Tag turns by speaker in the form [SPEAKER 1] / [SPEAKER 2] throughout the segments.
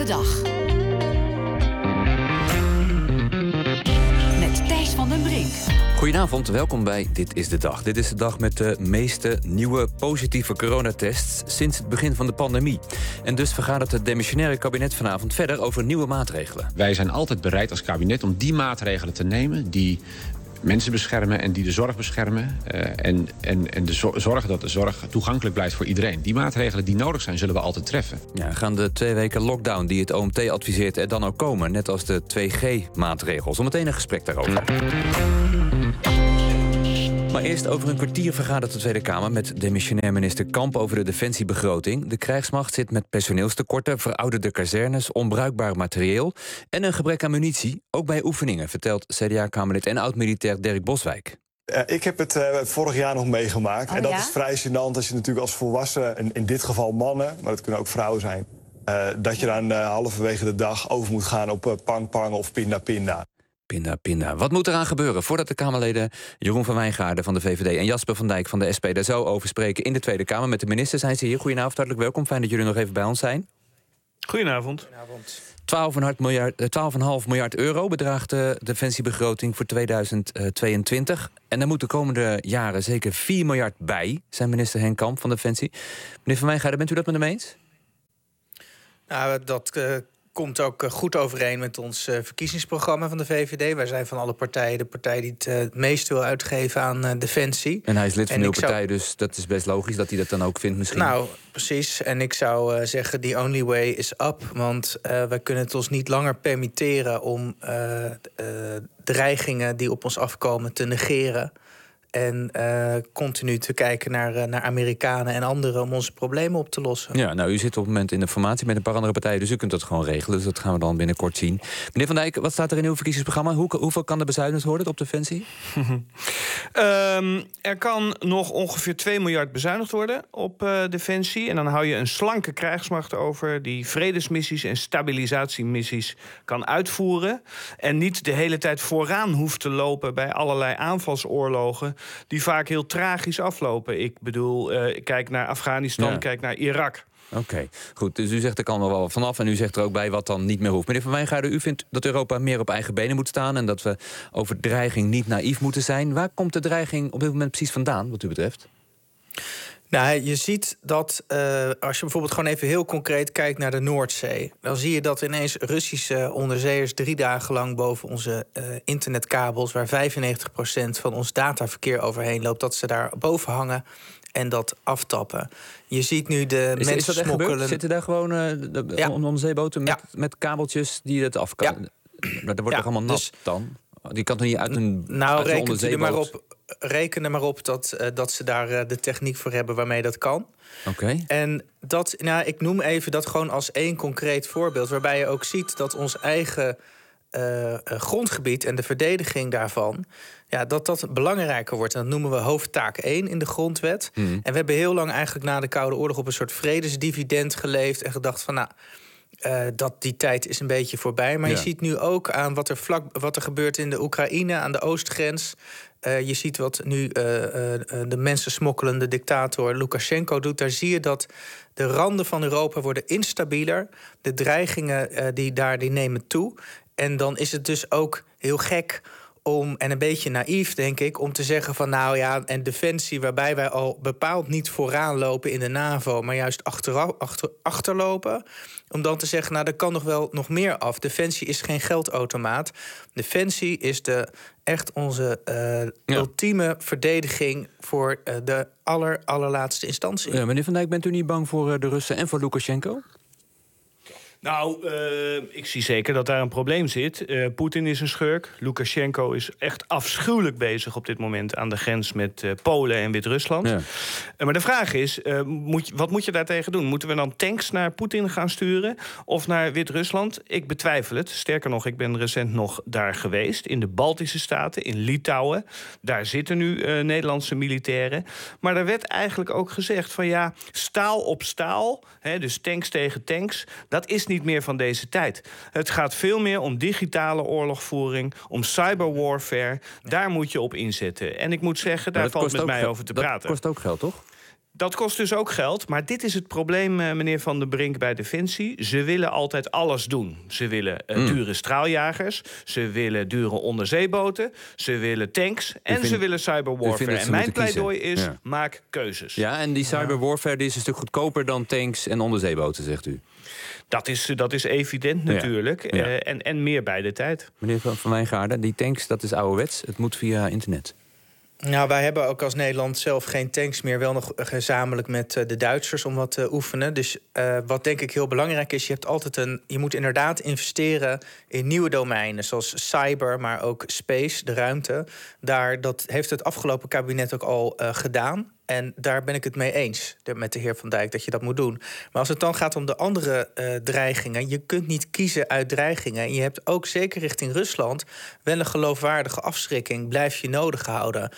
[SPEAKER 1] de Dag. Met Thijs van den Brink.
[SPEAKER 2] Goedenavond, welkom bij Dit is de Dag. Dit is de dag met de meeste nieuwe positieve coronatests sinds het begin van de pandemie. En dus vergadert het demissionaire kabinet vanavond verder over nieuwe maatregelen.
[SPEAKER 3] Wij zijn altijd bereid als kabinet om die maatregelen te nemen die mensen beschermen en die de zorg beschermen. En zorgen dat de zorg toegankelijk blijft voor iedereen. Die maatregelen die nodig zijn, zullen we altijd treffen.
[SPEAKER 2] Ja, gaan de 2 weken lockdown die het OMT adviseert er dan ook komen? Net als de 2G-maatregels. Zometeen een gesprek daarover. Maar eerst over een kwartier vergadert de Tweede Kamer met demissionair minister Kamp over de defensiebegroting. De krijgsmacht zit met personeelstekorten, verouderde kazernes, onbruikbaar materieel en een gebrek aan munitie, ook bij oefeningen, vertelt CDA-kamerlid en oud-militair Dirk Boswijk.
[SPEAKER 4] Ik heb het vorig jaar nog meegemaakt. En dat is vrij gênant als je natuurlijk als volwassen, in dit geval mannen, maar het kunnen ook vrouwen zijn, dat je dan halverwege de dag over moet gaan op pang-pang of pinda-pinda.
[SPEAKER 2] Pinda. Wat moet eraan gebeuren voordat de Kamerleden Jeroen van Wijngaarden van de VVD en Jasper van Dijk van de SP daar zo over spreken in de Tweede Kamer met de minister? Zijn ze hier? Goedenavond, hartelijk welkom. Fijn dat jullie nog even bij ons zijn.
[SPEAKER 5] Goedenavond.
[SPEAKER 2] 12,5 miljard euro bedraagt de defensiebegroting voor 2022. En daar moet de komende jaren zeker 4 miljard bij, zei minister Henk Kamp van Defensie. Meneer van Wijngaarden, bent u dat met hem eens?
[SPEAKER 6] Nou, dat komt ook goed overeen met ons verkiezingsprogramma van de VVD. Wij zijn van alle partijen de partij die het meest wil uitgeven aan defensie.
[SPEAKER 2] En hij is lid van uw partij, dus dat is best logisch dat hij dat dan ook vindt misschien.
[SPEAKER 6] Nou, precies. En ik zou zeggen, the only way is up. Want wij kunnen het ons niet langer permitteren om dreigingen die op ons afkomen te negeren. En continu te kijken naar Amerikanen en anderen om onze problemen op te lossen.
[SPEAKER 2] Ja, nou, u zit op het moment in de formatie met een paar andere partijen, dus u kunt dat gewoon regelen. Dus dat gaan we dan binnenkort zien. Meneer Van Dijk, wat staat er in uw verkiezingsprogramma? Hoeveel kan er bezuinigd worden op Defensie?
[SPEAKER 5] Er kan nog ongeveer 2 miljard bezuinigd worden op Defensie. En dan hou je een slanke krijgsmacht over die vredesmissies en stabilisatiemissies kan uitvoeren. En niet de hele tijd vooraan hoeft te lopen bij allerlei aanvalsoorlogen die vaak heel tragisch aflopen. Ik bedoel, kijk naar Afghanistan, kijk naar Irak.
[SPEAKER 2] Oké, goed. Dus u zegt er kan nog wel vanaf en u zegt er ook bij wat dan niet meer hoeft. Meneer Van Wijngaarden, u vindt dat Europa meer op eigen benen moet staan en dat we over dreiging niet naïef moeten zijn. Waar komt de dreiging op dit moment precies vandaan, wat u betreft?
[SPEAKER 6] Nou, je ziet dat als je bijvoorbeeld gewoon even heel concreet kijkt naar de Noordzee, dan zie je dat ineens Russische onderzeeërs 3 dagen lang boven onze internetkabels, waar 95% van ons dataverkeer overheen loopt, dat ze daar boven hangen en dat aftappen. Je ziet nu de mensen smokkelen.
[SPEAKER 2] Zitten daar gewoon onderzeeboten met kabeltjes die het af kan? Ja. Dat wordt toch allemaal nat dan? Die kan toch niet uit een
[SPEAKER 6] reken er maar op dat ze daar de techniek voor hebben waarmee dat kan.
[SPEAKER 2] Oké.
[SPEAKER 6] En dat, ik noem even dat gewoon als één concreet voorbeeld, waarbij je ook ziet dat ons eigen grondgebied en de verdediging daarvan, dat belangrijker wordt. En dat noemen we hoofdtaak 1 in de grondwet. En we hebben heel lang eigenlijk na de Koude Oorlog op een soort vredesdividend geleefd en gedacht van dat die tijd is een beetje voorbij. Maar je ziet nu ook aan wat er gebeurt in de Oekraïne, aan de oostgrens. Je ziet wat nu de mensen smokkelende dictator Lukashenko doet. Daar zie je dat de randen van Europa worden instabieler. De dreigingen die nemen toe. En dan is het dus ook heel gek en een beetje naïef, denk ik, om te zeggen van en defensie, waarbij wij al bepaald niet vooraan lopen in de NAVO, maar juist achterlopen. Om dan te zeggen, er kan nog meer af. Defensie is geen geldautomaat. Defensie is echt onze ultieme verdediging voor de allerlaatste instantie.
[SPEAKER 2] Ja, meneer Van Dijk, bent u niet bang voor de Russen en voor Lukashenko?
[SPEAKER 5] Nou, ik zie zeker dat daar een probleem zit. Poetin is een schurk. Lukashenko is echt afschuwelijk bezig op dit moment aan de grens met Polen en Wit-Rusland. Ja. Maar de vraag is, wat moet je daartegen doen? Moeten we dan tanks naar Poetin gaan sturen of naar Wit-Rusland? Ik betwijfel het. Sterker nog, ik ben recent nog daar geweest. In de Baltische Staten, in Litouwen. Daar zitten nu Nederlandse militairen. Maar daar werd eigenlijk ook gezegd van staal op staal, dus tanks tegen tanks, dat is niet meer van deze tijd. Het gaat veel meer om digitale oorlogvoering, om cyberwarfare. Daar moet je op inzetten. En ik moet zeggen, daar valt met mij over te praten.
[SPEAKER 2] Dat kost ook geld, toch?
[SPEAKER 5] Dat kost dus ook geld. Maar dit is het probleem, meneer Van der Brink, bij Defensie. Ze willen altijd alles doen. Ze willen dure straaljagers. Ze willen dure onderzeeboten. Ze willen tanks. En ze willen cyberwarfare. En mijn pleidooi is, maak keuzes.
[SPEAKER 2] Ja, en die cyberwarfare die is een stuk goedkoper dan tanks en onderzeeboten, zegt u.
[SPEAKER 5] Dat is evident natuurlijk.
[SPEAKER 2] Ja.
[SPEAKER 5] En meer bij de tijd.
[SPEAKER 2] Meneer Van Wijngaarden, die tanks, dat is ouderwets. Het moet via internet.
[SPEAKER 6] Nou, wij hebben ook als Nederland zelf geen tanks meer. Wel nog gezamenlijk met de Duitsers om wat te oefenen. Dus wat denk ik heel belangrijk is, je moet inderdaad investeren in nieuwe domeinen. Zoals cyber, maar ook space, de ruimte. Dat heeft het afgelopen kabinet ook al gedaan. En daar ben ik het mee eens met de heer Van Dijk, dat je dat moet doen. Maar als het dan gaat om de andere dreigingen, je kunt niet kiezen uit dreigingen. En je hebt ook, zeker richting Rusland, wel een geloofwaardige afschrikking. Blijf je nodig houden.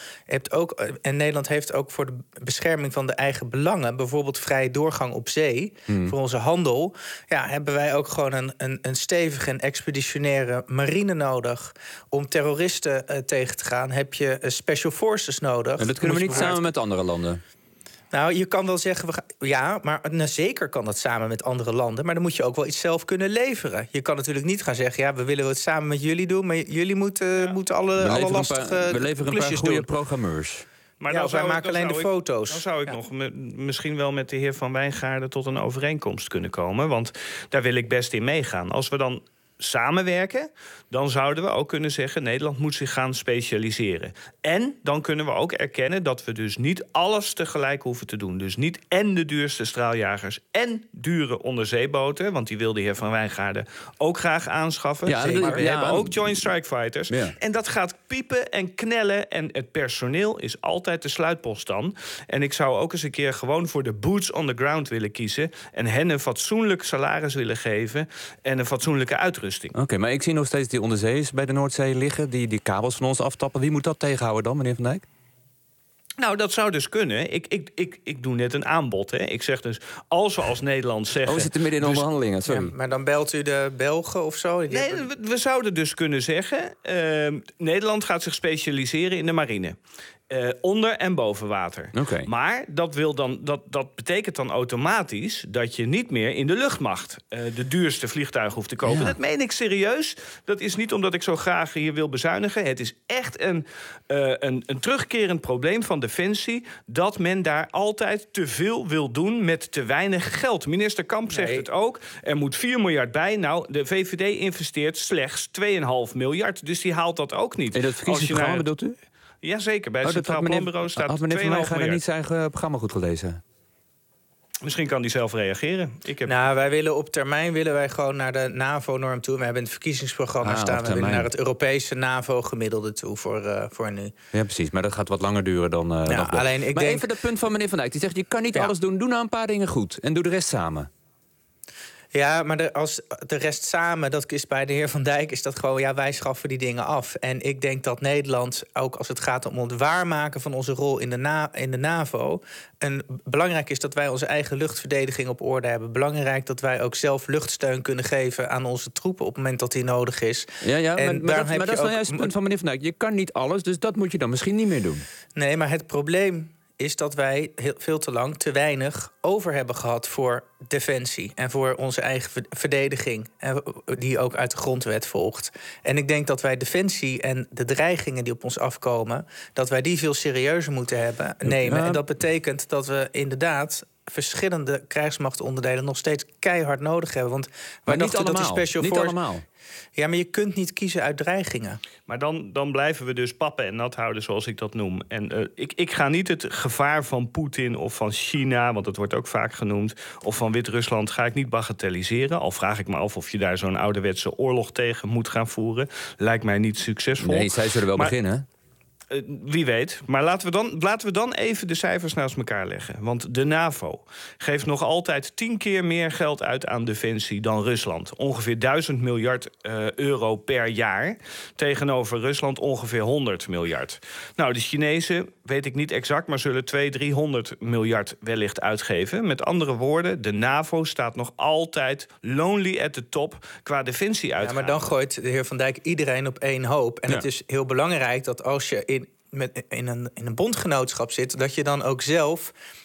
[SPEAKER 6] En Nederland heeft ook voor de bescherming van de eigen belangen, bijvoorbeeld vrije doorgang op zee, voor onze handel, hebben wij ook gewoon een stevige en expeditionaire marine nodig. Om terroristen tegen te gaan, heb je special forces nodig.
[SPEAKER 2] En dat kunnen we niet samen met andere landen.
[SPEAKER 6] Nou, je kan wel zeggen, maar zeker kan dat samen met andere landen. Maar dan moet je ook wel iets zelf kunnen leveren. Je kan natuurlijk niet gaan zeggen, we willen het samen met jullie doen, maar jullie moeten alle lastige
[SPEAKER 2] we leveren een paar goede programmeurs.
[SPEAKER 6] Maar wij maken alleen de foto's.
[SPEAKER 5] Dan zou ik nog misschien wel met de heer Van Wijngaarden tot een overeenkomst kunnen komen. Want daar wil ik best in meegaan. Als we dan samenwerken, dan zouden we ook kunnen zeggen, Nederland moet zich gaan specialiseren. En dan kunnen we ook erkennen dat we dus niet alles tegelijk hoeven te doen. Dus niet en de duurste straaljagers en dure onderzeeboten, want die wil de heer Van Wijngaarden ook graag aanschaffen.
[SPEAKER 2] Ja,
[SPEAKER 5] maar we hebben ook Joint Strike Fighters. Ja. En dat gaat piepen en knellen. En het personeel is altijd de sluitpost dan. En ik zou ook eens een keer gewoon voor de boots on the ground willen kiezen en hen een fatsoenlijk salaris willen geven en een fatsoenlijke uitrusting.
[SPEAKER 2] Oké, maar ik zie nog steeds die onderzeeërs bij de Noordzee liggen, die kabels van ons aftappen. Wie moet dat tegenhouden dan, meneer Van Dijk?
[SPEAKER 5] Nou, dat zou dus kunnen. Ik doe net een aanbod. Hè. Ik zeg dus, als we als Nederland zeggen...
[SPEAKER 2] we zitten midden in onderhandelingen, sorry.
[SPEAKER 6] Ja, maar dan belt u de Belgen of zo?
[SPEAKER 5] Nee, we zouden dus kunnen zeggen, Nederland gaat zich specialiseren in de marine. Onder en boven water.
[SPEAKER 2] Okay.
[SPEAKER 5] Maar dat betekent dan automatisch dat je niet meer in de luchtmacht de duurste vliegtuigen hoeft te kopen. Ja. Dat meen ik serieus. Dat is niet omdat ik zo graag hier wil bezuinigen. Het is echt een terugkerend probleem van Defensie dat men daar altijd te veel wil doen met te weinig geld. Minister Kamp zegt het ook. Er moet 4 miljard bij. Nou, de VVD investeert slechts 2,5 miljard. Dus die haalt dat ook niet.
[SPEAKER 2] En dat verkiezingsprogramma bedoelt u?
[SPEAKER 5] Jazeker, bij het Centraal Planbureau staat 2,5
[SPEAKER 2] miljard. Had meneer Van Wijngaarden niet zijn eigen programma goed gelezen?
[SPEAKER 5] Misschien kan die zelf reageren.
[SPEAKER 6] Nou, op termijn willen wij gewoon naar de NAVO-norm toe. We hebben in het verkiezingsprogramma staan. We willen naar het Europese NAVO-gemiddelde toe voor nu.
[SPEAKER 2] Ja, precies. Maar dat gaat wat langer duren dan... Even dat punt van meneer Van Dijk. Die zegt, je kan niet alles doen. Doe nou een paar dingen goed. En doe de rest samen.
[SPEAKER 6] Ja, maar als de rest samen, dat is bij de heer Van Dijk, is dat gewoon, wij schaffen die dingen af. En ik denk dat Nederland, ook als het gaat om het waarmaken van onze rol in de NAVO, belangrijk is dat wij onze eigen luchtverdediging op orde hebben. Belangrijk dat wij ook zelf luchtsteun kunnen geven aan onze troepen op het moment dat die nodig is.
[SPEAKER 2] Ja, maar dat is nou juist het punt van meneer Van Dijk. Je kan niet alles, dus dat moet je dan misschien niet meer doen.
[SPEAKER 6] Nee, maar het probleem is dat wij veel te lang te weinig over hebben gehad voor defensie en voor onze eigen verdediging, die ook uit de grondwet volgt. En ik denk dat wij defensie en de dreigingen die op ons afkomen, dat wij die veel serieuzer moeten nemen. En dat betekent dat we inderdaad verschillende krijgsmachtonderdelen nog steeds keihard nodig hebben. Want wij dachten dat die special force...
[SPEAKER 2] allemaal.
[SPEAKER 6] Ja, maar je kunt niet kiezen uit dreigingen.
[SPEAKER 5] Maar dan blijven we dus pappen en nat houden, zoals ik dat noem. En ik ga niet het gevaar van Poetin of van China, want dat wordt ook vaak genoemd, of van Wit-Rusland, ga ik niet bagatelliseren. Al vraag ik me af of je daar zo'n ouderwetse oorlog tegen moet gaan voeren. Lijkt mij niet succesvol.
[SPEAKER 2] Nee, zij zullen wel beginnen.
[SPEAKER 5] Wie weet. Maar laten we dan even de cijfers naast elkaar leggen. Want de NAVO geeft nog altijd 10 keer meer geld uit aan defensie dan Rusland. Ongeveer 1000 miljard euro per jaar. Tegenover Rusland ongeveer 100 miljard. Nou, de Chinezen, weet ik niet exact, maar zullen 200-300 miljard wellicht uitgeven. Met andere woorden, de NAVO staat nog altijd lonely at the top qua defensie-uitgaven.
[SPEAKER 6] Ja, maar dan gooit de heer Van Dijk iedereen op één hoop. En het is heel belangrijk dat als je in een bondgenootschap zit, dat je dan ook zelf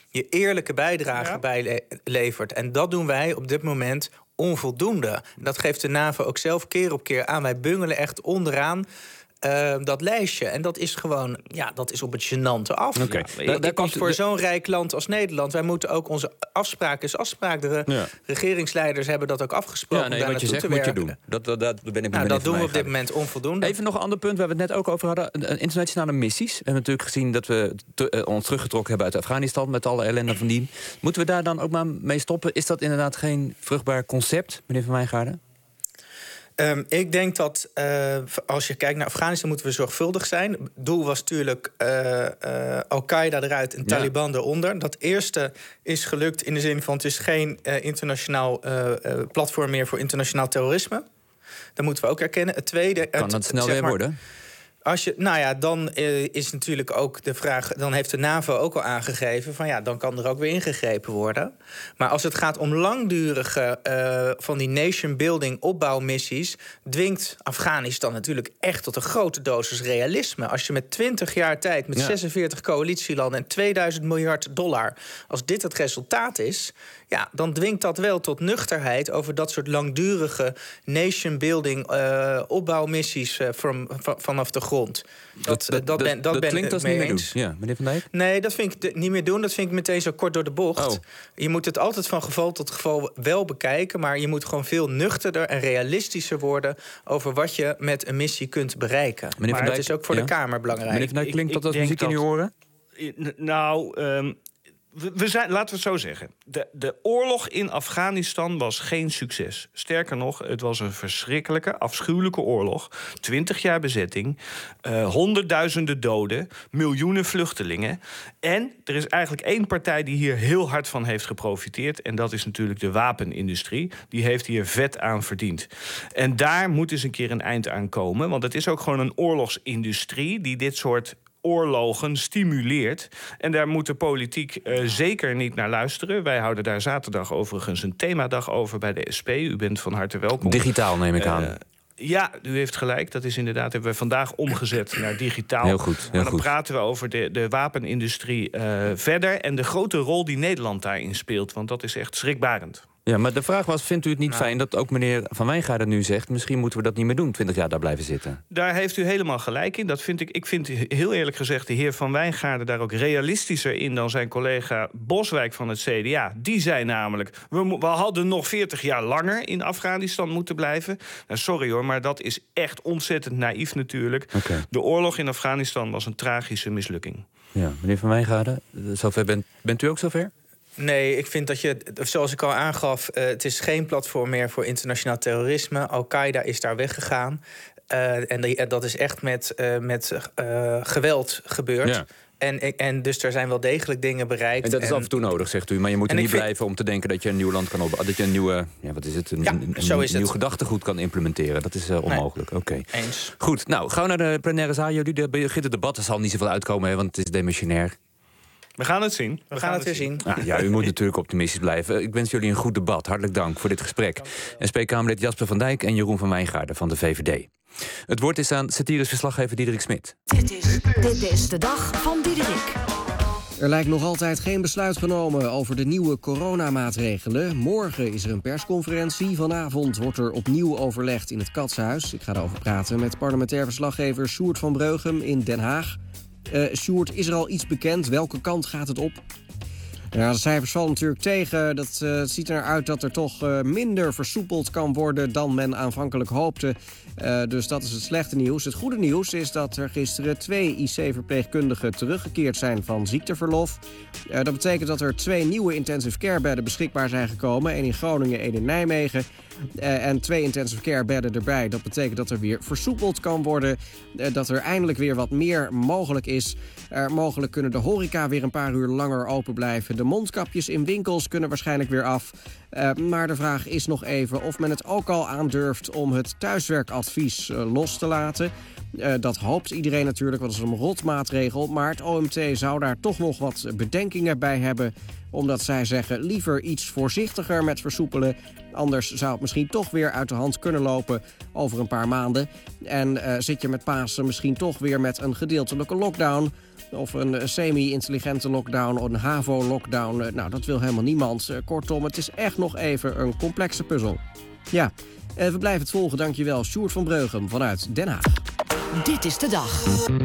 [SPEAKER 6] je eerlijke bijdrage bij levert. En dat doen wij op dit moment onvoldoende. Dat geeft de NAVO ook zelf keer op keer aan. Wij bungelen echt onderaan dat lijstje. En dat is gewoon, dat is op het gênante af.
[SPEAKER 2] Okay.
[SPEAKER 6] Dat komt voor zo'n rijk land als Nederland. Wij moeten ook onze afspraak. De regeringsleiders hebben dat ook afgesproken.
[SPEAKER 2] Wat je zegt moet je doen. Dat ben ik
[SPEAKER 6] dat doen we op dit moment onvoldoende.
[SPEAKER 2] Even nog een ander punt waar we het net ook over hadden. Internationale missies. We hebben natuurlijk gezien dat we ons teruggetrokken hebben uit Afghanistan met alle ellende van dien. Moeten we daar dan ook maar mee stoppen? Is dat inderdaad geen vruchtbaar concept, meneer Van Wijngaarden?
[SPEAKER 6] Ik denk dat als je kijkt naar Afghanistan moeten we zorgvuldig zijn. Het doel was natuurlijk Al-Qaeda eruit en Taliban eronder. Dat eerste is gelukt in de zin van het is geen internationaal platform meer voor internationaal terrorisme. Dat moeten we ook erkennen. Het tweede,
[SPEAKER 2] kan dat snel weer worden?
[SPEAKER 6] Dan is natuurlijk ook de vraag. Dan heeft de NAVO ook al aangegeven van dan kan er ook weer ingegrepen worden. Maar als het gaat om langdurige van die nation-building opbouwmissies, dwingt Afghanistan natuurlijk echt tot een grote dosis realisme. Als je met 20 jaar tijd, met 46 coalitielanden en $2000 miljard, als dit het resultaat is, dan dwingt dat wel tot nuchterheid over dat soort langdurige nation-building opbouwmissies vanaf de grond. Dat klinkt als niet meer doen. Ja, meneer Van Dijk? Nee, dat vind ik niet meer doen. Dat vind ik meteen zo kort door de bocht. Je moet het altijd van geval tot geval wel bekijken, maar je moet gewoon veel nuchterder en realistischer worden over wat je met een missie kunt bereiken. Meneer maar Van Dijk, het is ook voor de Kamer belangrijk.
[SPEAKER 2] Meneer Van Dijk, klinkt dat als muziek in uw oren?
[SPEAKER 5] Laten we het zo zeggen. De oorlog in Afghanistan was geen succes. Sterker nog, het was een verschrikkelijke, afschuwelijke oorlog. 20 jaar bezetting, honderdduizenden doden, miljoenen vluchtelingen. En er is eigenlijk één partij die hier heel hard van heeft geprofiteerd. En dat is natuurlijk de wapenindustrie. Die heeft hier vet aan verdiend. En daar moet eens een keer een eind aan komen. Want het is ook gewoon een oorlogsindustrie die dit soort oorlogen stimuleert. En daar moet de politiek zeker niet naar luisteren. Wij houden daar zaterdag overigens een themadag over bij de SP. U bent van harte welkom.
[SPEAKER 2] Digitaal neem ik aan.
[SPEAKER 5] Ja, u heeft gelijk. Dat is inderdaad, hebben we vandaag omgezet naar digitaal.
[SPEAKER 2] Heel goed.
[SPEAKER 5] En dan praten we over de wapenindustrie verder en de grote rol die Nederland daarin speelt. Want dat is echt schrikbarend.
[SPEAKER 2] Ja, maar de vraag was, vindt u het niet fijn dat ook meneer Van Wijngaarden nu zegt, misschien moeten we dat niet meer doen, 20 jaar daar blijven zitten?
[SPEAKER 5] Daar heeft u helemaal gelijk in. Ik vind heel eerlijk gezegd de heer Van Wijngaarden daar ook realistischer in dan zijn collega Boswijk van het CDA. Die zei namelijk, we hadden nog 40 jaar langer in Afghanistan moeten blijven. Nou, sorry hoor, maar dat is echt ontzettend naïef natuurlijk.
[SPEAKER 2] Okay.
[SPEAKER 5] De oorlog in Afghanistan was een tragische mislukking.
[SPEAKER 2] Ja, meneer Van Wijngaarden, zover bent u ook zover?
[SPEAKER 6] Nee, ik vind dat zoals ik al aangaf, het is geen platform meer voor internationaal terrorisme. Al-Qaeda is daar weggegaan. En dat is echt met geweld gebeurd. Ja. En dus er zijn wel degelijk dingen bereikt.
[SPEAKER 2] En dat is af en toe nodig, zegt u. Maar je moet er niet blijven om te denken dat je een nieuw land kan dat je een nieuwe, een nieuw gedachtegoed kan implementeren. Dat is onmogelijk.
[SPEAKER 6] Nee.
[SPEAKER 2] Oké.
[SPEAKER 6] Eens.
[SPEAKER 2] Goed, nou, gauw naar de plenaire zaal. Jullie begint het debat. Er zal niet zoveel uitkomen, want het is demissionair.
[SPEAKER 5] We gaan het zien.
[SPEAKER 6] We gaan het weer zien.
[SPEAKER 2] Ja, u moet natuurlijk optimistisch blijven. Ik wens jullie een goed debat. Hartelijk dank voor dit gesprek. SP-Kamerlid Jasper van Dijk en Jeroen van Wijngaarden van de VVD. Het woord is aan satirisch verslaggever Diederik Smit.
[SPEAKER 1] Dit is de dag van Diederik.
[SPEAKER 7] Er lijkt nog altijd geen besluit genomen over de nieuwe coronamaatregelen. Morgen is er een persconferentie. Vanavond wordt er opnieuw overlegd in het Katshuis. Ik ga erover praten met parlementair verslaggever Sjoerd van Breugem in Den Haag. Sjoerd, is er al iets bekend? Welke kant gaat het op? Ja, de cijfers vallen natuurlijk tegen. Het ziet er uit dat er toch minder versoepeld kan worden dan men aanvankelijk hoopte. Dus dat is het slechte nieuws. Het goede nieuws is dat er gisteren 2 IC-verpleegkundigen teruggekeerd zijn van ziekteverlof. Dat betekent dat er 2 nieuwe intensive care bedden beschikbaar zijn gekomen. 1 in Groningen, 1 in Nijmegen. En 2 intensive care bedden erbij. Dat betekent dat er weer versoepeld kan worden. Dat er eindelijk weer wat meer mogelijk is. Mogelijk kunnen de horeca weer een paar uur langer open blijven. De mondkapjes in winkels kunnen waarschijnlijk weer af. Maar de vraag is nog even of men het ook al aandurft om het thuiswerkadvies los te laten. Dat hoopt iedereen natuurlijk, want dat is een rotmaatregel. Maar het OMT zou daar toch nog wat bedenkingen bij hebben, omdat zij zeggen liever iets voorzichtiger met versoepelen. Anders zou het misschien toch weer uit de hand kunnen lopen over een paar maanden. En zit je met Pasen misschien toch weer met een gedeeltelijke lockdown, of een semi-intelligente lockdown, of een HAVO-lockdown. Nou, dat wil helemaal niemand. Kortom, het is echt nog even een complexe puzzel. Ja, we blijven het volgen. Dankjewel, Sjoerd van Breugem vanuit Den Haag.
[SPEAKER 1] Dit is de dag.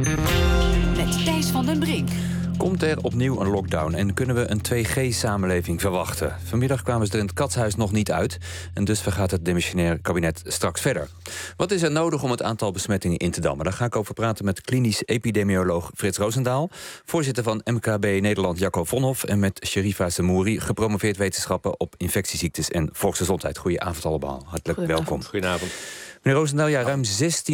[SPEAKER 1] Met Thijs van den Brink.
[SPEAKER 2] Komt er opnieuw een lockdown en kunnen we een 2G-samenleving verwachten? Vanmiddag kwamen ze er in het Katshuis nog niet uit. En dus vergaat het demissionair kabinet straks verder. Wat is er nodig om het aantal besmettingen in te dammen? Daar ga ik over praten met klinisch epidemioloog Frits Roosendaal, voorzitter van MKB Nederland Jacco Vonhoff, en met Sherifa Semouri, gepromoveerd wetenschapper op infectieziektes en volksgezondheid. Goedenavond allemaal, hartelijk welkom.
[SPEAKER 8] Goedenavond.
[SPEAKER 2] Meneer Roosendaal, ja, ruim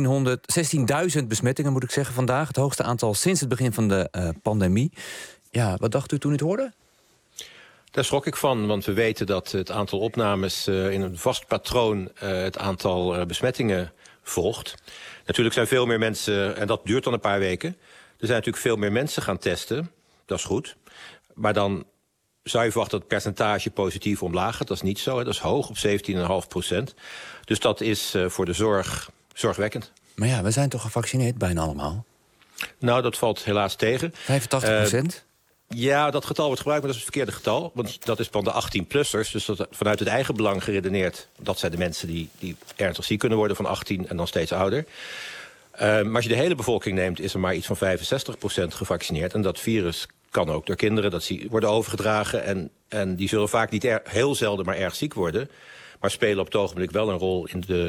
[SPEAKER 2] 16.000 besmettingen moet ik zeggen vandaag. Het hoogste aantal sinds het begin van de pandemie. Ja, wat dacht u toen u het hoorde?
[SPEAKER 8] Daar schrok ik van, want we weten dat het aantal opnames in een vast patroon het aantal besmettingen volgt. Natuurlijk zijn veel meer mensen, en dat duurt dan een paar weken, er zijn natuurlijk veel meer mensen gaan testen. Dat is goed. Maar dan zou je verwachten dat het percentage positief omlaag gaat. Dat is niet zo, hè. Dat is hoog, op 17,5%. Dus dat is voor de zorg zorgwekkend.
[SPEAKER 2] Maar ja, we zijn toch gevaccineerd bijna allemaal?
[SPEAKER 8] Nou, dat valt helaas tegen.
[SPEAKER 2] 85%?
[SPEAKER 8] Ja, dat getal wordt gebruikt, maar dat is het verkeerde getal. Want dat is van de 18-plussers. Dus dat vanuit het eigen belang geredeneerd. Dat zijn de mensen die ernstig ziek kunnen worden van 18 en dan steeds ouder. Maar als je de hele bevolking neemt, is er maar iets van 65% gevaccineerd. En dat virus kan ook door kinderen, dat worden overgedragen. En die zullen vaak niet heel zelden maar erg ziek worden, maar spelen op het ogenblik wel een rol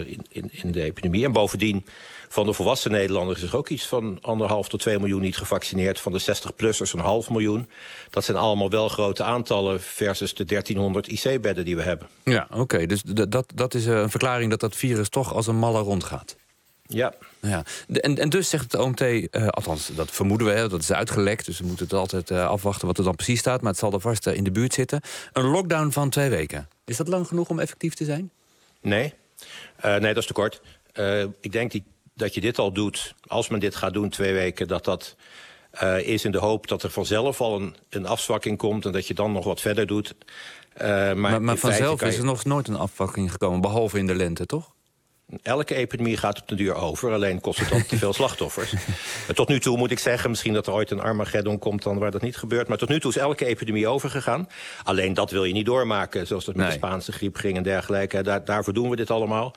[SPEAKER 8] in de epidemie. En bovendien, van de volwassen Nederlanders is er ook iets van 1,5 tot 2 miljoen niet gevaccineerd. Van de 60-plussers een 500.000. Dat zijn allemaal wel grote aantallen versus de 1300 IC-bedden die we hebben. Ja,
[SPEAKER 2] oké. Dus dat is een verklaring dat virus toch als een malle rondgaat.
[SPEAKER 8] Ja.
[SPEAKER 2] Ja. En dus zegt het OMT, althans dat vermoeden we, dat is uitgelekt, dus we moeten het altijd afwachten wat er dan precies staat, maar het zal er vast in de buurt zitten. Een lockdown van 2 weken. Is dat lang genoeg om effectief te zijn?
[SPEAKER 8] Nee, dat is te kort. Ik denk dat je dit al doet, als men dit gaat doen 2 weken, dat is in de hoop dat er vanzelf al een afzwakking komt en dat je dan nog wat verder doet.
[SPEAKER 2] Maar vanzelf is er nog nooit een afzwakking gekomen, behalve in de lente, toch?
[SPEAKER 8] Elke epidemie gaat op de duur over, alleen kost het dan te veel slachtoffers. Tot nu toe moet ik zeggen, misschien dat er ooit een Armageddon komt dan waar dat niet gebeurt, maar tot nu toe is elke epidemie overgegaan. Alleen dat wil je niet doormaken, zoals het met de Spaanse griep ging en dergelijke. Daarvoor doen we dit allemaal.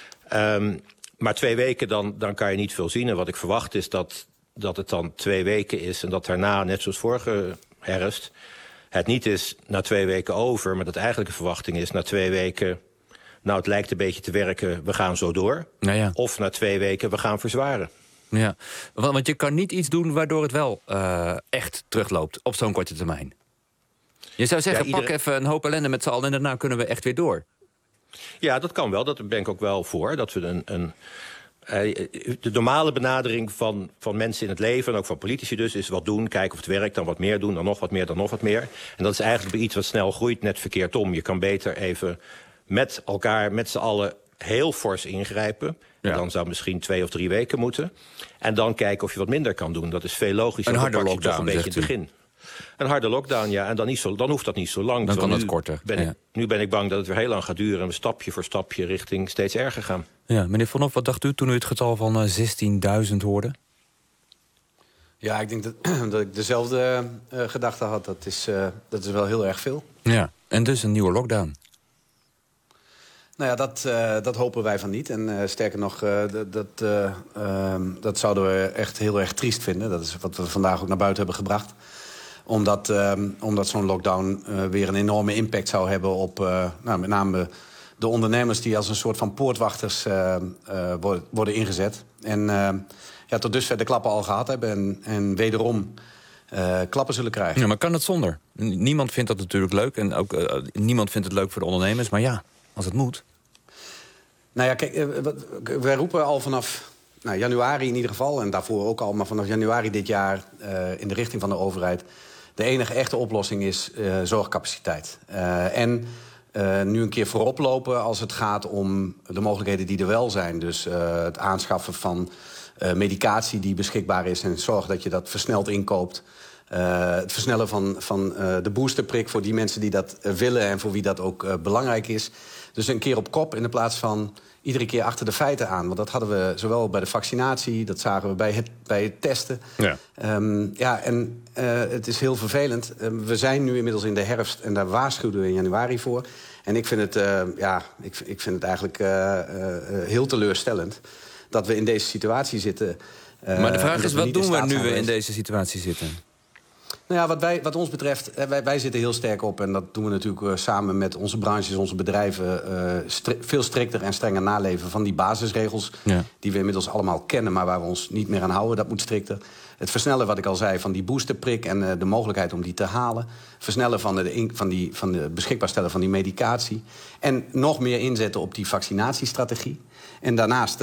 [SPEAKER 8] Maar 2 weken, dan kan je niet veel zien. En wat ik verwacht is dat het dan 2 weken is en dat daarna, net zoals vorige herfst, het niet is na 2 weken over, maar dat eigenlijk de verwachting is na 2 weken, nou, het lijkt een beetje te werken, we gaan zo door. Ja. Of na 2 weken, we gaan verzwaren.
[SPEAKER 2] Ja, want je kan niet iets doen waardoor het wel echt terugloopt op zo'n korte termijn. Je zou zeggen, pak even een hoop ellende met z'n allen en daarna kunnen we echt weer door.
[SPEAKER 8] Ja, dat kan wel. Dat ben ik ook wel voor. Dat we de normale benadering van mensen in het leven, en ook van politici dus, is wat doen, kijken of het werkt, dan wat meer doen, dan nog wat meer, dan nog wat meer. En dat is eigenlijk bij iets wat snel groeit net verkeerd om. Je kan beter even met elkaar, met z'n allen, heel fors ingrijpen. Ja. En dan zou misschien 2 of 3 weken moeten. En dan kijken of je wat minder kan doen. Dat is veel logischer.
[SPEAKER 2] Een harde lockdown,
[SPEAKER 8] toch een beetje in het begin. Een harde lockdown, ja. En dan hoeft dat niet zo lang.
[SPEAKER 2] Dan kan het korter.
[SPEAKER 8] Nu ben ik bang dat het weer heel lang gaat duren en we stapje voor stapje richting steeds erger gaan.
[SPEAKER 2] Ja, meneer Vonhoff, wat dacht u toen u het getal van 16.000 hoorde?
[SPEAKER 9] Ja, ik denk dat ik dezelfde gedachte had. Dat is wel heel erg veel.
[SPEAKER 2] Ja, en dus een nieuwe lockdown.
[SPEAKER 9] Nou ja, dat hopen wij van niet. En sterker nog, dat zouden we echt heel erg triest vinden. Dat is wat we vandaag ook naar buiten hebben gebracht. Omdat zo'n lockdown weer een enorme impact zou hebben op met name de ondernemers die als een soort van poortwachters worden ingezet. En tot dusver de klappen al gehad hebben en wederom klappen zullen krijgen.
[SPEAKER 2] Ja, maar kan het zonder? Niemand vindt dat natuurlijk leuk. En ook niemand vindt het leuk voor de ondernemers. Maar ja, als het moet.
[SPEAKER 9] Nou ja, kijk, wij roepen al vanaf januari in ieder geval, en daarvoor ook al, maar vanaf januari dit jaar in de richting van de overheid, de enige echte oplossing is zorgcapaciteit. En nu een keer voorop lopen als het gaat om de mogelijkheden die er wel zijn. Dus het aanschaffen van medicatie die beschikbaar is en zorgen dat je dat versneld inkoopt. Het versnellen van de boosterprik voor die mensen die dat willen en voor wie dat ook belangrijk is. Dus een keer op kop in de plaats van iedere keer achter de feiten aan. Want dat hadden we zowel bij de vaccinatie, dat zagen we bij het testen. Ja. Het is heel vervelend. We zijn nu inmiddels in de herfst en daar waarschuwden we in januari voor. En ik vind het eigenlijk heel teleurstellend dat we in deze situatie zitten.
[SPEAKER 2] Maar de vraag is, wat doen we nu we in deze situatie zitten?
[SPEAKER 9] Nou ja, wat ons betreft, wij zitten heel sterk op. En dat doen we natuurlijk samen met onze branches, onze bedrijven. Veel strikter en strenger naleven van die basisregels. Ja. Die we inmiddels allemaal kennen, maar waar we ons niet meer aan houden. Dat moet strikter. Het versnellen, wat ik al zei, van die boosterprik en de mogelijkheid om die te halen. Versnellen van de beschikbaar stellen van die medicatie. En nog meer inzetten op die vaccinatiestrategie. En daarnaast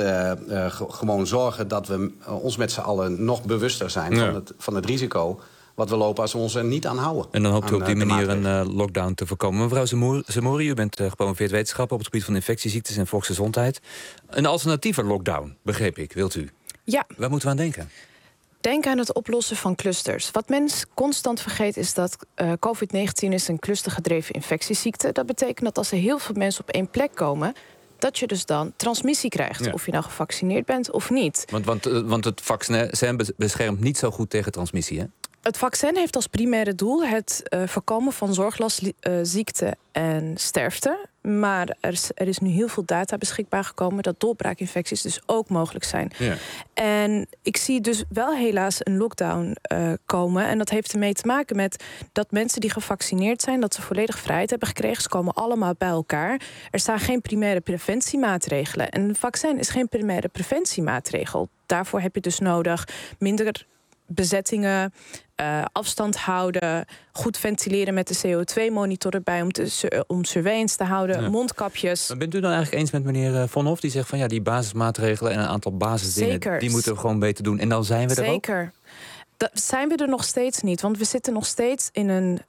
[SPEAKER 9] gewoon zorgen dat we ons met z'n allen nog bewuster zijn van het risico wat we lopen als we ons er niet aan houden.
[SPEAKER 2] En dan hoopt u op die manier een lockdown te voorkomen. Mevrouw Zemouri, u bent gepromoveerd wetenschapper op het gebied van infectieziektes en volksgezondheid. Een alternatieve lockdown, begreep ik, wilt u?
[SPEAKER 10] Ja.
[SPEAKER 2] Waar moeten we aan denken?
[SPEAKER 10] Denk aan het oplossen van clusters. Wat men constant vergeet is dat COVID-19 is een clustergedreven infectieziekte. Dat betekent dat als er heel veel mensen op één plek komen, dat je dus dan transmissie krijgt. Ja. Of je nou gevaccineerd bent of niet.
[SPEAKER 2] Want het vaccin beschermt niet zo goed tegen transmissie, hè?
[SPEAKER 10] Het vaccin heeft als primaire doel het voorkomen van zorglast, ziekte en sterfte. Maar er is nu heel veel data beschikbaar gekomen dat doorbraakinfecties dus ook mogelijk zijn. Ja. En ik zie dus wel helaas een lockdown komen. En dat heeft ermee te maken met dat mensen die gevaccineerd zijn, dat ze volledig vrijheid hebben gekregen. Ze komen allemaal bij elkaar. Er staan geen primaire preventiemaatregelen. En een vaccin is geen primaire preventiemaatregel. Daarvoor heb je dus nodig minder bezettingen, afstand houden, goed ventileren met de CO2-monitor erbij om surveillance te houden, mondkapjes.
[SPEAKER 2] Maar bent u dan eigenlijk eens met meneer Von Hoff die zegt van ja, die basismaatregelen en een aantal basisdingen, die moeten we gewoon beter doen en dan zijn we er ook?
[SPEAKER 10] Zeker. Dat zijn we er nog steeds niet, want we zitten nog steeds in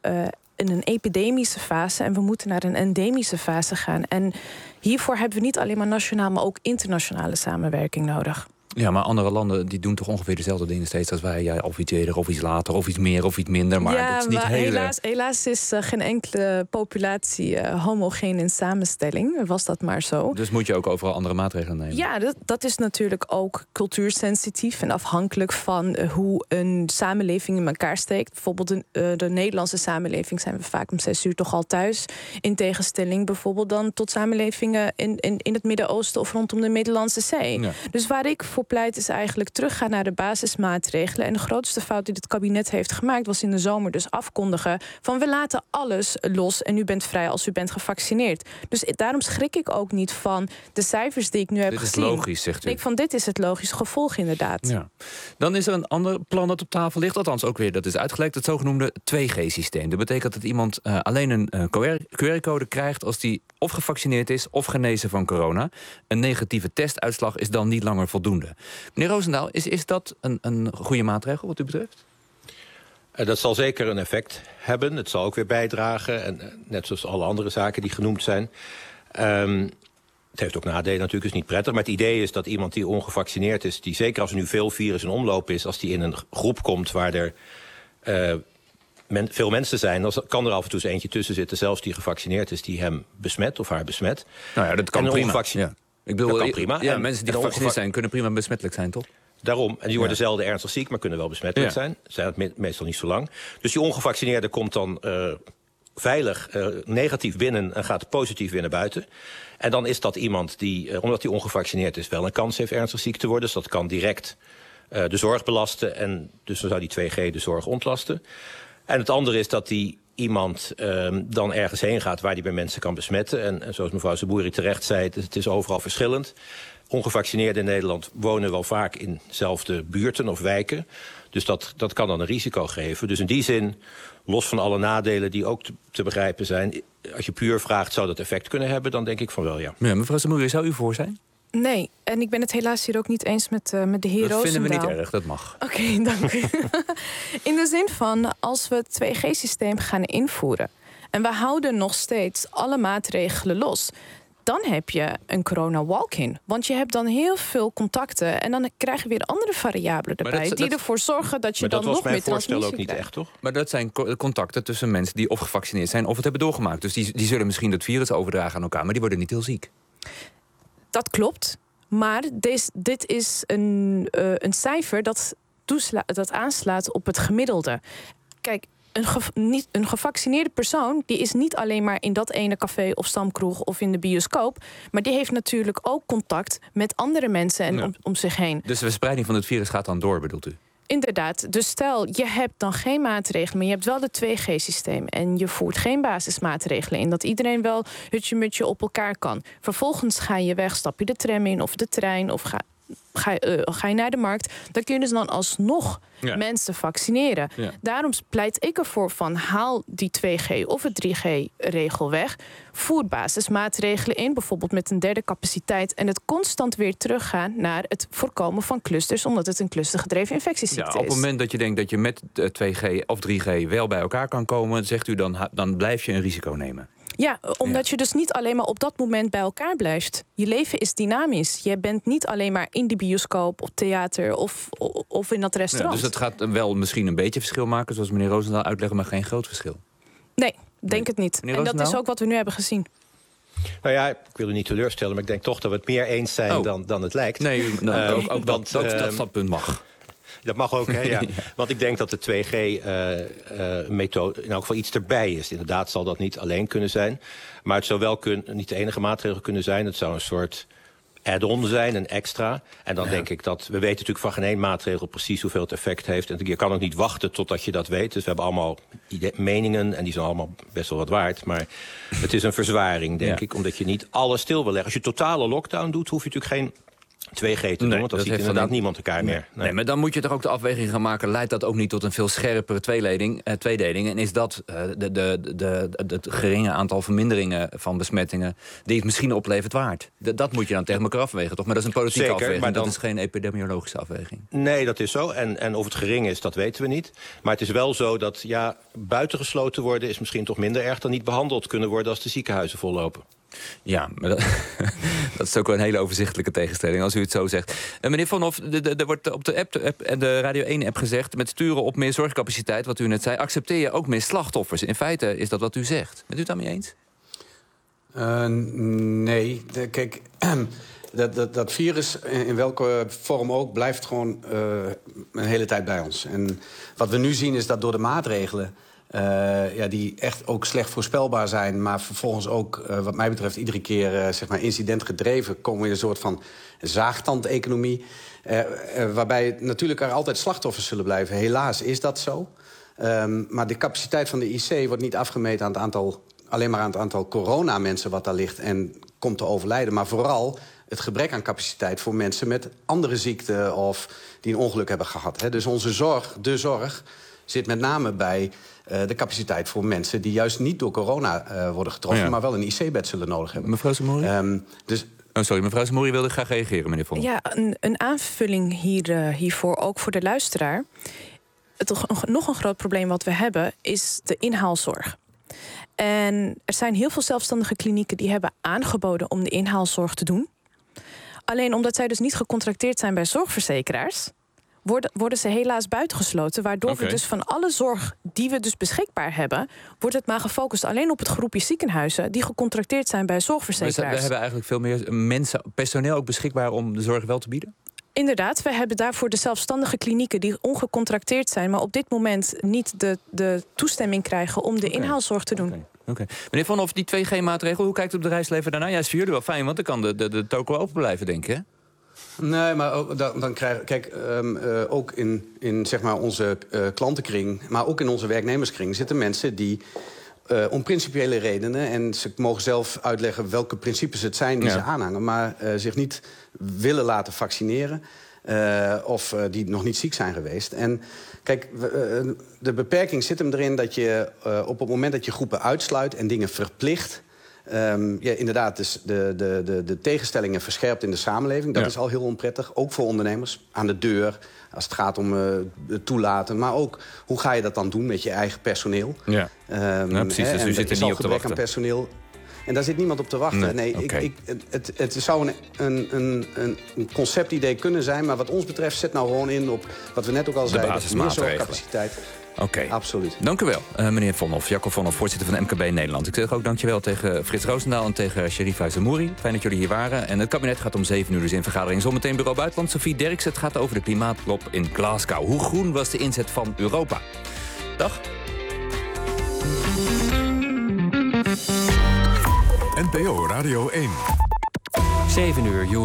[SPEAKER 10] een epidemische fase en we moeten naar een endemische fase gaan. En hiervoor hebben we niet alleen maar nationaal, maar ook internationale samenwerking nodig.
[SPEAKER 2] Ja, maar andere landen die doen toch ongeveer dezelfde dingen steeds als wij. Ja, of iets eerder, of iets later, of iets meer, of iets minder. Maar
[SPEAKER 10] ja,
[SPEAKER 2] dat is niet
[SPEAKER 10] helaas is geen enkele populatie homogeen in samenstelling. Was dat maar zo.
[SPEAKER 2] Dus moet je ook overal andere maatregelen nemen?
[SPEAKER 10] Ja, dat is natuurlijk ook cultuursensitief en afhankelijk van hoe een samenleving in elkaar steekt. Bijvoorbeeld de Nederlandse samenleving zijn we vaak om 6 uur toch al thuis. In tegenstelling bijvoorbeeld dan tot samenlevingen in het Midden-Oosten of rondom de Middellandse Zee. Ja. Dus waar ik voor pleit is eigenlijk teruggaan naar de basismaatregelen. En de grootste fout die het kabinet heeft gemaakt was in de zomer dus afkondigen van we laten alles los en u bent vrij als u bent gevaccineerd. Dus daarom schrik ik ook niet van de cijfers die ik nu heb gezien.
[SPEAKER 2] Dit is logisch, zegt u.
[SPEAKER 10] Ik van dit is het logische gevolg inderdaad.
[SPEAKER 2] Ja. Dan is er een ander plan dat op tafel ligt. Althans ook weer, dat is uitgelekt, het zogenoemde 2G-systeem. Dat betekent dat iemand alleen een QR-code krijgt als die of gevaccineerd is of genezen van corona. Een negatieve testuitslag is dan niet langer voldoende. Meneer Roosendaal, is dat een goede maatregel wat u betreft?
[SPEAKER 8] Dat zal zeker een effect hebben. Het zal ook weer bijdragen. En net zoals alle andere zaken die genoemd zijn. Het heeft ook nadelen natuurlijk, is niet prettig. Maar het idee is dat iemand die ongevaccineerd is, die zeker als er nu veel virus in omloop is, als die in een groep komt waar er veel mensen zijn, dan kan er af en toe eens eentje tussen zitten, zelfs die gevaccineerd is, die hem besmet of haar besmet.
[SPEAKER 2] Nou ja, dat kan prima.
[SPEAKER 8] Ik bedoel, dat kan prima.
[SPEAKER 2] Ja, mensen die gevaccineerd zijn kunnen prima besmettelijk zijn, toch?
[SPEAKER 8] Daarom. En die worden zelden ernstig ziek, maar kunnen wel besmettelijk zijn. Zijn het meestal niet zo lang. Dus die ongevaccineerde komt dan veilig negatief binnen en gaat positief weer naar buiten. En dan is dat iemand die, omdat hij ongevaccineerd is, wel een kans heeft ernstig ziek te worden. Dus dat kan direct de zorg belasten. En dus dan zou die 2G de zorg ontlasten. En het andere is dat die iemand dan ergens heen gaat waar die bij mensen kan besmetten. En zoals mevrouw Zemouri terecht zei, het is overal verschillend. Ongevaccineerden in Nederland wonen wel vaak in dezelfde buurten of wijken. Dus dat kan dan een risico geven. Dus in die zin, los van alle nadelen die ook te begrijpen zijn, als je puur vraagt, zou dat effect kunnen hebben, dan denk ik van wel, ja.
[SPEAKER 2] Ja, mevrouw Zemouri, zou u voor zijn?
[SPEAKER 10] Nee, en ik ben het helaas hier ook niet eens met de heer Roosendaal.
[SPEAKER 2] Dat vinden we niet erg, dat mag.
[SPEAKER 10] Oké, dank u. In de zin van, als we het 2G-systeem gaan invoeren En we houden nog steeds alle maatregelen los. Dan heb je een corona-walk-in. Want je hebt dan heel veel contacten. En dan krijg je weer andere variabelen erbij. Die ervoor zorgen dat je dan nog meer transmissie krijgt.
[SPEAKER 8] Maar dat was mijn voorstel ook niet echt, toch?
[SPEAKER 2] Maar dat zijn contacten tussen mensen die of gevaccineerd zijn of het hebben doorgemaakt. Dus die zullen misschien dat virus overdragen aan elkaar, maar die worden niet heel ziek. Dat klopt. Maar dit is een cijfer dat aanslaat op het gemiddelde. Kijk, een gevaccineerde persoon die is niet alleen maar in dat ene café of stamkroeg of in de bioscoop, maar die heeft natuurlijk ook contact met andere mensen en om zich heen. Dus de verspreiding van het virus gaat dan door, bedoelt u? Inderdaad. Dus stel, je hebt dan geen maatregelen, maar je hebt wel het 2G-systeem en je voert geen basismaatregelen in, dat iedereen wel hutje-mutje op elkaar kan. Vervolgens ga je weg, stap je de tram in of de trein of ga je naar de markt. Dan kun je dus dan alsnog mensen vaccineren. Ja. Daarom pleit ik ervoor van haal die 2G of het 3G-regel weg. Voer basismaatregelen in, bijvoorbeeld met een derde capaciteit. En het constant weer teruggaan naar het voorkomen van clusters, omdat het een clustergedreven infectieziekte is. Op het moment dat je denkt dat je met 2G of 3G wel bij elkaar kan komen, zegt u dan blijf je een risico nemen. Ja, omdat je dus niet alleen maar op dat moment bij elkaar blijft. Je leven is dynamisch. Je bent niet alleen maar in de bioscoop of theater of in dat restaurant. Ja, dus het gaat wel misschien een beetje verschil maken, zoals meneer Roosendaal uitlegde, maar geen groot verschil. Nee, denk het niet. En dat is ook wat we nu hebben gezien.
[SPEAKER 8] Nou ja, ik wil u niet teleurstellen, maar ik denk toch dat we het meer eens zijn dan het lijkt. Nee, ook dat standpunt mag. Dat mag ook, hè, ja. Want ik denk dat de 2G-methode in elk geval iets erbij is. Inderdaad zal dat niet alleen kunnen zijn. Maar het zou wel niet de enige maatregel kunnen zijn. Het zou een soort add-on zijn, een extra. En dan denk ik dat... We weten natuurlijk van geen één maatregel precies hoeveel het effect heeft. En je kan ook niet wachten totdat je dat weet. Dus we hebben allemaal meningen en die zijn allemaal best wel wat waard. Maar het is een verzwaring, denk ik. Omdat je niet alles stil wil leggen. Als je totale lockdown doet, hoef je natuurlijk geen 2G te doen, want dan ziet inderdaad niemand elkaar meer. Nee, maar dan moet je toch ook de afweging gaan maken. Leidt dat ook niet tot een veel scherpere tweedeling? En is dat het geringe aantal verminderingen van besmettingen die het misschien oplevert waard? Dat moet je dan tegen elkaar afwegen, toch? Maar dat is een politieke afweging, maar dat is geen epidemiologische afweging. Nee, dat is zo. En of het gering is, dat weten we niet. Maar het is wel zo dat buitengesloten worden is misschien toch minder erg dan niet behandeld kunnen worden als de ziekenhuizen vollopen. Ja, maar dat is ook wel een hele overzichtelijke tegenstelling, als u het zo zegt. Meneer Von Hoff, er wordt op de app en de Radio 1-app gezegd, met sturen op meer zorgcapaciteit, wat u net zei, accepteer je ook meer slachtoffers. In feite is dat wat u zegt. Bent u het daarmee eens?
[SPEAKER 9] Nee. Kijk, dat virus, in welke vorm ook, blijft gewoon een hele tijd bij ons. En wat we nu zien is dat door de maatregelen, die echt ook slecht voorspelbaar zijn, maar vervolgens ook, wat mij betreft, iedere keer incidentgedreven, komen we in een soort van zaagtandeconomie. Waarbij natuurlijk er altijd slachtoffers zullen blijven. Helaas is dat zo. Maar de capaciteit van de IC wordt niet afgemeten aan het aantal, alleen maar aan het aantal coronamensen wat daar ligt en komt te overlijden. Maar vooral het gebrek aan capaciteit voor mensen met andere ziekten of die een ongeluk hebben gehad. Dus onze zorg zit met name bij de capaciteit voor mensen die juist niet door corona worden getroffen, maar wel een IC-bed zullen nodig hebben. Mevrouw Samouri?
[SPEAKER 2] Mevrouw Samouri wilde graag reageren, meneer Von.
[SPEAKER 10] Ja, een aanvulling hiervoor, ook voor de luisteraar. Nog een groot probleem wat we hebben is de inhaalzorg. En er zijn heel veel zelfstandige klinieken die hebben aangeboden om de inhaalzorg te doen. Alleen omdat zij dus niet gecontracteerd zijn bij zorgverzekeraars, worden ze helaas buitengesloten, waardoor we dus van alle zorg die we dus beschikbaar hebben, wordt het maar gefocust alleen op het groepje ziekenhuizen die gecontracteerd zijn bij zorgverzekeraars.
[SPEAKER 2] We hebben eigenlijk veel meer personeel ook beschikbaar om de zorg wel te bieden?
[SPEAKER 10] Inderdaad, we hebben daarvoor de zelfstandige klinieken die ongecontracteerd zijn, maar op dit moment niet de toestemming krijgen om de inhaalzorg te doen.
[SPEAKER 2] Oké. Meneer Von Hoff, die 2G-maatregel, hoe kijkt u op de reisleven daarna? Ja, is voor jullie wel fijn, want dan kan de toko open blijven, denk ik, hè?
[SPEAKER 9] Nee, maar ook, dan krijg kijk, ook in zeg maar onze klantenkring, maar ook in onze werknemerskring zitten mensen die om principiële redenen, en ze mogen zelf uitleggen welke principes het zijn die ze aanhangen, maar zich niet willen laten vaccineren of die nog niet ziek zijn geweest. En kijk, de beperking zit hem erin dat je op het moment dat je groepen uitsluit en dingen verplicht, Inderdaad, dus de tegenstellingen verscherpt in de samenleving. Dat is al heel onprettig, ook voor ondernemers. Aan de deur, als het gaat om het toelaten. Maar ook, hoe ga je dat dan doen met je eigen personeel?
[SPEAKER 2] Ja, precies, dus u zit er niet op te wachten.
[SPEAKER 9] Aan personeel. En daar zit niemand op te wachten. Het zou een conceptidee kunnen zijn. Maar wat ons betreft, zet nou gewoon in op wat we net ook al zeiden. Meer zorgcapaciteit.
[SPEAKER 2] Oké.
[SPEAKER 9] Absoluut.
[SPEAKER 2] Dank u wel, meneer Vonhoff. Jacob Vonhoff, voorzitter van MKB Nederland. Ik zeg ook dankjewel tegen Frits Roosendaal en tegen Sherifa Zamouri. Fijn dat jullie hier waren. En het kabinet gaat om 7 uur dus in vergadering. Zometeen Bureau Buitenland. Sophie Derksen, het gaat over de klimaatklop in Glasgow. Hoe groen was de inzet van Europa? Dag.
[SPEAKER 11] NPO Radio 1.
[SPEAKER 2] 7 uur.